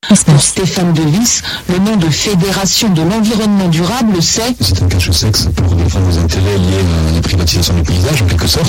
Pour Stéphane Devis, le nom de Fédération de l'environnement durable, c'est un cache-sexe pour défendre les intérêts liés à la privatisation du paysage, en quelque sorte.